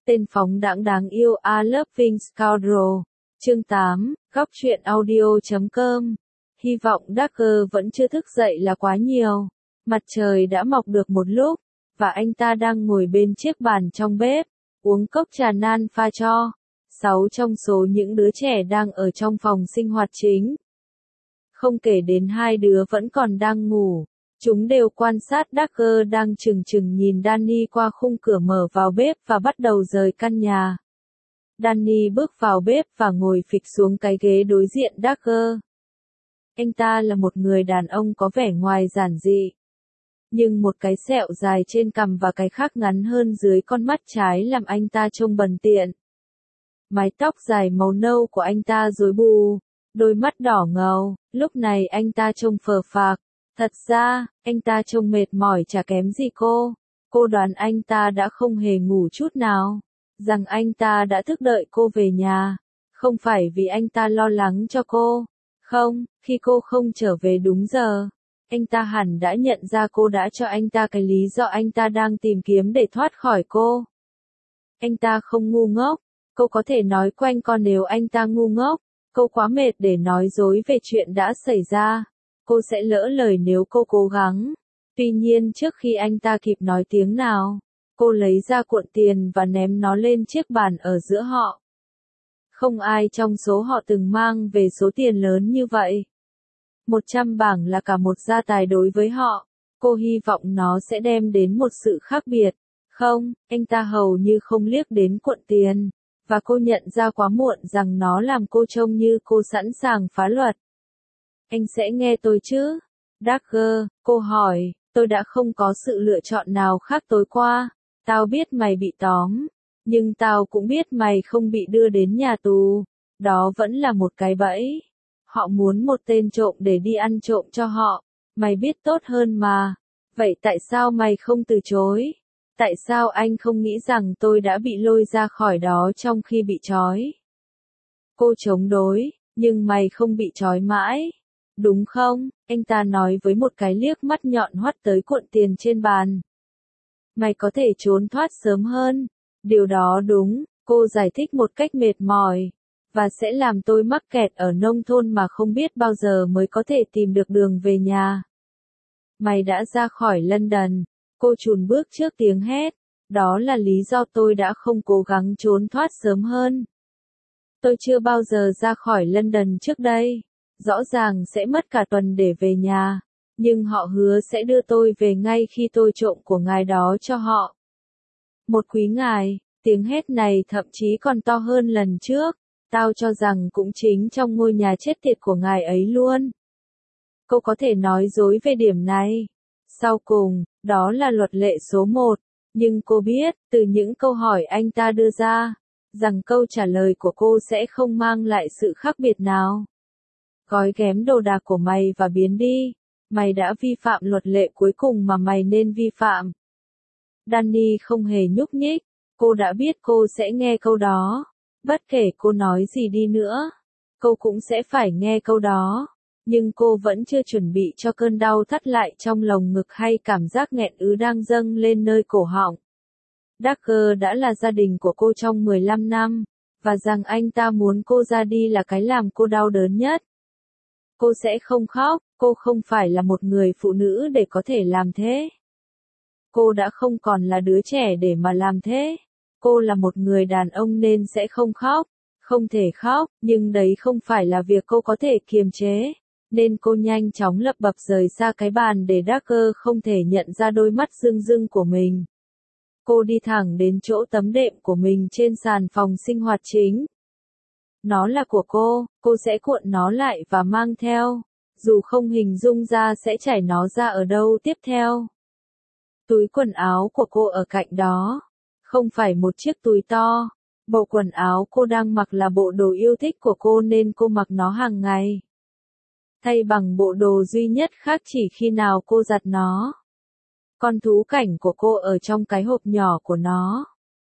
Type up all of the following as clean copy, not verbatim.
Tên phóng đãng đáng yêu A Loving Scoundrel. Chương 8, góc truyện audio.com. Hy vọng Dagger vẫn chưa thức dậy là quá nhiều. Mặt trời đã mọc được một lúc, và anh ta đang ngồi bên chiếc bàn trong bếp, uống cốc trà nan pha cho 6 trong số những đứa trẻ đang ở trong phòng sinh hoạt chính. Không kể đến 2 đứa vẫn còn đang ngủ. Chúng đều quan sát Dagger đang chừng chừng nhìn Danny qua khung cửa mở vào bếp và bắt đầu rời căn nhà. Danny bước vào bếp và ngồi phịch xuống cái ghế đối diện Dagger. Anh ta là một người đàn ông có vẻ ngoài giản dị, nhưng một cái sẹo dài trên cằm và cái khác ngắn hơn dưới con mắt trái làm anh ta trông bần tiện. Mái tóc dài màu nâu của anh ta rối bù, đôi mắt đỏ ngầu, lúc này anh ta trông phờ phạc. Thật ra, anh ta trông mệt mỏi chả kém gì cô. Cô đoán anh ta đã không hề ngủ chút nào, rằng anh ta đã thức đợi cô về nhà. Không phải vì anh ta lo lắng cho cô. Không, khi cô không trở về đúng giờ, anh ta hẳn đã nhận ra cô đã cho anh ta cái lý do anh ta đang tìm kiếm để thoát khỏi cô. Anh ta không ngu ngốc. Cô có thể nói quanh co nếu anh ta ngu ngốc. Cô quá mệt để nói dối về chuyện đã xảy ra. Cô sẽ lỡ lời nếu cô cố gắng. Tuy nhiên trước khi anh ta kịp nói tiếng nào, cô lấy ra cuộn tiền và ném nó lên chiếc bàn ở giữa họ. Không ai trong số họ từng mang về số tiền lớn như vậy. 100 bảng là cả một gia tài đối với họ. Cô hy vọng nó sẽ đem đến một sự khác biệt. Không, anh ta hầu như không liếc đến cuộn tiền, và cô nhận ra quá muộn rằng nó làm cô trông như cô sẵn sàng phá luật. Anh sẽ nghe tôi chứ? Dagger, cô hỏi, tôi đã không có sự lựa chọn nào khác tối qua. Tao biết mày bị tóm, nhưng tao cũng biết mày không bị đưa đến nhà tù. Đó vẫn là một cái bẫy. Họ muốn một tên trộm để đi ăn trộm cho họ. Mày biết tốt hơn mà. Vậy tại sao mày không từ chối? Tại sao anh không nghĩ rằng tôi đã bị lôi ra khỏi đó trong khi bị trói? Cô chống đối, nhưng mày không bị trói mãi. Đúng không? Anh ta nói với một cái liếc mắt nhọn hoắt tới cuộn tiền trên bàn. Mày có thể trốn thoát sớm hơn. Điều đó đúng, cô giải thích một cách mệt mỏi. Và sẽ làm tôi mắc kẹt ở nông thôn mà không biết bao giờ mới có thể tìm được đường về nhà. Mày đã ra khỏi London. Cô chùn bước trước tiếng hét. Đó là lý do tôi đã không cố gắng trốn thoát sớm hơn. Tôi chưa bao giờ ra khỏi London trước đây. Rõ ràng sẽ mất cả tuần để về nhà, nhưng họ hứa sẽ đưa tôi về ngay khi tôi trộm của ngài đó cho họ. Một quý ngài, tiếng hét này thậm chí còn to hơn lần trước, tao cho rằng cũng chính trong ngôi nhà chết tiệt của ngài ấy luôn. Cô có thể nói dối về điểm này. Sau cùng, đó là luật lệ số 1, nhưng cô biết, từ những câu hỏi anh ta đưa ra, rằng câu trả lời của cô sẽ không mang lại sự khác biệt nào. Gói ghém đồ đạc của mày và biến đi. Mày đã vi phạm luật lệ cuối cùng mà mày nên vi phạm. Danny không hề nhúc nhích. Cô đã biết cô sẽ nghe câu đó. Bất kể cô nói gì đi nữa, cô cũng sẽ phải nghe câu đó. Nhưng cô vẫn chưa chuẩn bị cho cơn đau thắt lại trong lồng ngực hay cảm giác nghẹn ứ đang dâng lên nơi cổ họng. Dagger đã là gia đình của cô trong 15 năm, và rằng anh ta muốn cô ra đi là cái làm cô đau đớn nhất. Cô sẽ không khóc, cô không phải là một người phụ nữ để có thể làm thế. Cô đã không còn là đứa trẻ để mà làm thế. Cô là một người đàn ông nên sẽ không khóc. Không thể khóc, nhưng đấy không phải là việc cô có thể kiềm chế. Nên cô nhanh chóng lập bập rời xa cái bàn để Dagger không thể nhận ra đôi mắt rưng rưng của mình. Cô đi thẳng đến chỗ tấm đệm của mình trên sàn phòng sinh hoạt chính. Nó là của cô sẽ cuộn nó lại và mang theo, dù không hình dung ra sẽ trải nó ra ở đâu tiếp theo. Túi quần áo của cô ở cạnh đó, không phải một chiếc túi to. Bộ quần áo cô đang mặc là bộ đồ yêu thích của cô nên cô mặc nó hàng ngày. Thay bằng bộ đồ duy nhất khác chỉ khi nào cô giặt nó. Con thú cảnh của cô ở trong cái hộp nhỏ của nó.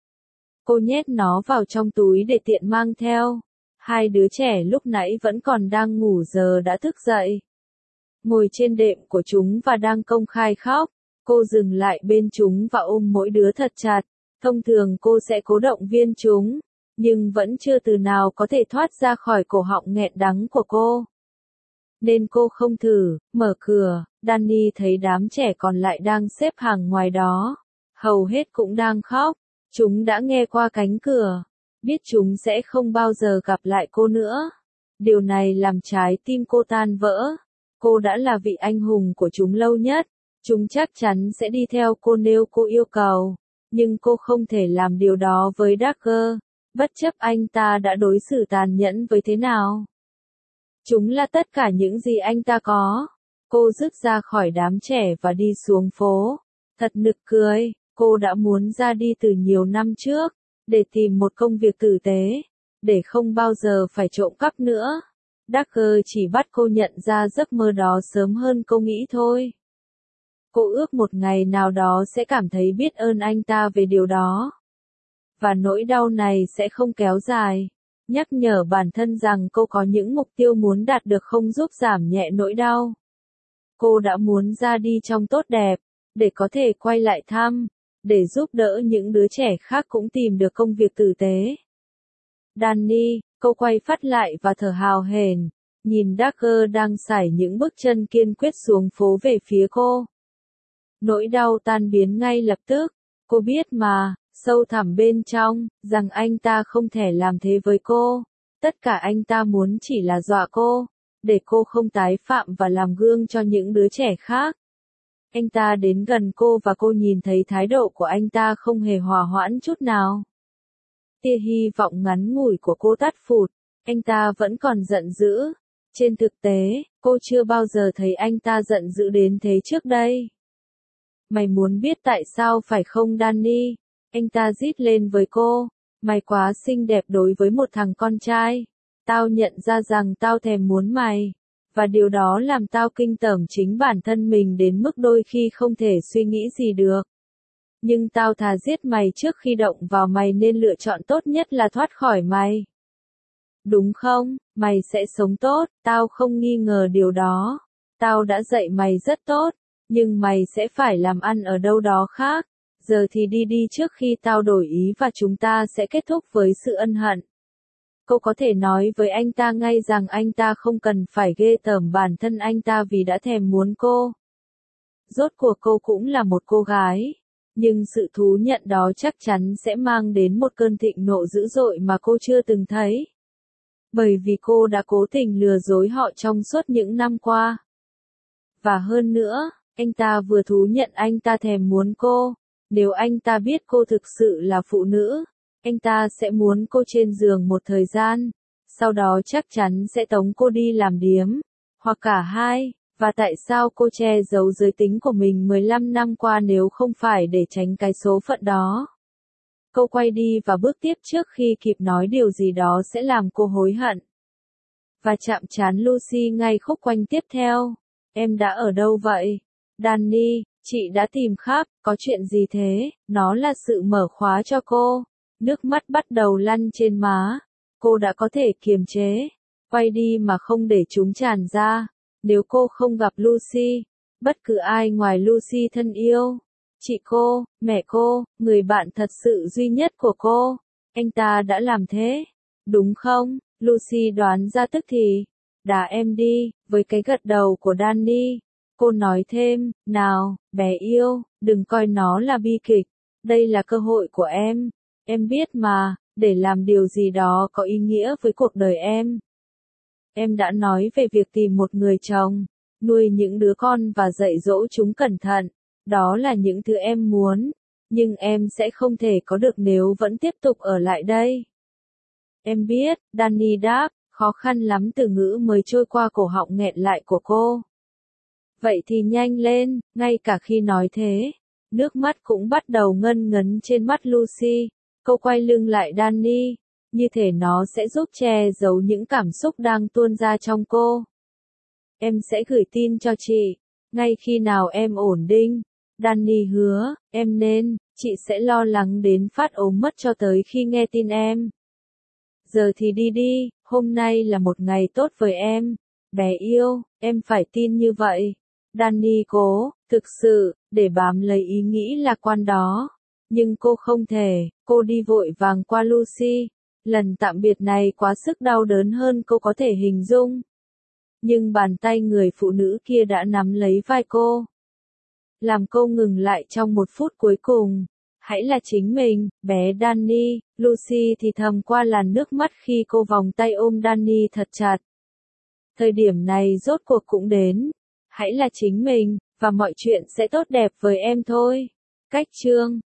Cô nhét nó vào trong túi để tiện mang theo. 2 đứa trẻ lúc nãy vẫn còn đang ngủ giờ đã thức dậy. Ngồi trên đệm của chúng và đang công khai khóc. Cô dừng lại bên chúng và ôm mỗi đứa thật chặt. Thông thường cô sẽ cố động viên chúng, nhưng vẫn chưa từ nào có thể thoát ra khỏi cổ họng nghẹn đắng của cô. Nên cô không thử, mở cửa, Danny thấy đám trẻ còn lại đang xếp hàng ngoài đó. Hầu hết cũng đang khóc, chúng đã nghe qua cánh cửa, biết chúng sẽ không bao giờ gặp lại cô nữa. Điều này làm trái tim cô tan vỡ. Cô đã là vị anh hùng của chúng lâu nhất, chúng chắc chắn sẽ đi theo cô nếu cô yêu cầu. Nhưng cô không thể làm điều đó với Dagger, bất chấp anh ta đã đối xử tàn nhẫn với thế nào. Chúng là tất cả những gì anh ta có. Cô rứt ra khỏi đám trẻ và đi xuống phố. Thật nực cười, cô đã muốn ra đi từ nhiều năm trước, để tìm một công việc tử tế, để không bao giờ phải trộm cắp nữa. Dagger chỉ bắt cô nhận ra giấc mơ đó sớm hơn cô nghĩ thôi. Cô ước một ngày nào đó sẽ cảm thấy biết ơn anh ta về điều đó. Và nỗi đau này sẽ không kéo dài. Nhắc nhở bản thân rằng cô có những mục tiêu muốn đạt được không giúp giảm nhẹ nỗi đau. Cô đã muốn ra đi trong tốt đẹp, để có thể quay lại thăm, để giúp đỡ những đứa trẻ khác cũng tìm được công việc tử tế. Danny, cô quay phát lại và thở hào hển, nhìn Dagger đang sải những bước chân kiên quyết xuống phố về phía cô. Nỗi đau tan biến ngay lập tức, cô biết mà, sâu thẳm bên trong, rằng anh ta không thể làm thế với cô. Tất cả anh ta muốn chỉ là dọa cô, để cô không tái phạm và làm gương cho những đứa trẻ khác. Anh ta đến gần cô và cô nhìn thấy thái độ của anh ta không hề hòa hoãn chút nào. Tia hy vọng ngắn ngủi của cô tắt phụt, anh ta vẫn còn giận dữ. Trên thực tế, cô chưa bao giờ thấy anh ta giận dữ đến thế trước đây. Mày muốn biết tại sao phải không Danny? Anh ta rít lên với cô. Mày quá xinh đẹp đối với một thằng con trai. Tao nhận ra rằng tao thèm muốn mày. Và điều đó làm tao kinh tởm chính bản thân mình đến mức đôi khi không thể suy nghĩ gì được. Nhưng tao thà giết mày trước khi động vào mày nên lựa chọn tốt nhất là thoát khỏi mày. Đúng không? Mày sẽ sống tốt, tao không nghi ngờ điều đó. Tao đã dạy mày rất tốt, nhưng mày sẽ phải làm ăn ở đâu đó khác. Giờ thì đi đi trước khi tao đổi ý và chúng ta sẽ kết thúc với sự ân hận. Cô có thể nói với anh ta ngay rằng anh ta không cần phải ghê tởm bản thân anh ta vì đã thèm muốn cô. Rốt cuộc cô cũng là một cô gái. Nhưng sự thú nhận đó chắc chắn sẽ mang đến một cơn thịnh nộ dữ dội mà cô chưa từng thấy. Bởi vì cô đã cố tình lừa dối họ trong suốt những năm qua. Và hơn nữa, anh ta vừa thú nhận anh ta thèm muốn cô. Nếu anh ta biết cô thực sự là phụ nữ, anh ta sẽ muốn cô trên giường một thời gian, sau đó chắc chắn sẽ tống cô đi làm điếm, hoặc cả hai. Và tại sao cô che giấu giới tính của mình 15 năm qua nếu không phải để tránh cái số phận đó? Cô quay đi và bước tiếp trước khi kịp nói điều gì đó sẽ làm cô hối hận. Và chạm trán Lucy ngay khúc quanh tiếp theo. Em đã ở đâu vậy? Danny, chị đã tìm khắp, có chuyện gì thế? Nó là sự mở khóa cho cô. Nước mắt bắt đầu lăn trên má. Cô đã có thể kiềm chế. Quay đi mà không để chúng tràn ra. Nếu cô không gặp Lucy, bất cứ ai ngoài Lucy thân yêu, chị cô, mẹ cô, người bạn thật sự duy nhất của cô, anh ta đã làm thế, đúng không? Lucy đoán ra tức thì, đá em đi, với cái gật đầu của Danny. Cô nói thêm, nào, bé yêu, đừng coi nó là bi kịch, đây là cơ hội của em biết mà, để làm điều gì đó có ý nghĩa với cuộc đời em. Em đã nói về việc tìm một người chồng, nuôi những đứa con và dạy dỗ chúng cẩn thận. Đó là những thứ em muốn, nhưng em sẽ không thể có được nếu vẫn tiếp tục ở lại đây. Em biết, Danny đáp, khó khăn lắm từ ngữ mới trôi qua cổ họng nghẹn lại của cô. Vậy thì nhanh lên, ngay cả khi nói thế, nước mắt cũng bắt đầu ngân ngấn trên mắt Lucy. Cô quay lưng lại Danny. Như thể nó sẽ giúp che giấu những cảm xúc đang tuôn ra trong cô. Em sẽ gửi tin cho chị, ngay khi nào em ổn định. Danny hứa, em nên, chị sẽ lo lắng đến phát ốm mất cho tới khi nghe tin em. Giờ thì đi đi, hôm nay là một ngày tốt với em. Bé yêu, em phải tin như vậy. Danny cố, thực sự, để bám lấy ý nghĩ lạc quan đó. Nhưng cô không thể, cô đi vội vàng qua Lucy. Lần tạm biệt này quá sức đau đớn hơn cô có thể hình dung. Nhưng bàn tay người phụ nữ kia đã nắm lấy vai cô, làm cô ngừng lại trong một phút cuối cùng. Hãy là chính mình, bé Danny, Lucy thì thầm qua làn nước mắt khi cô vòng tay ôm Danny thật chặt. Thời điểm này rốt cuộc cũng đến. Hãy là chính mình, và mọi chuyện sẽ tốt đẹp với em thôi. Cách chương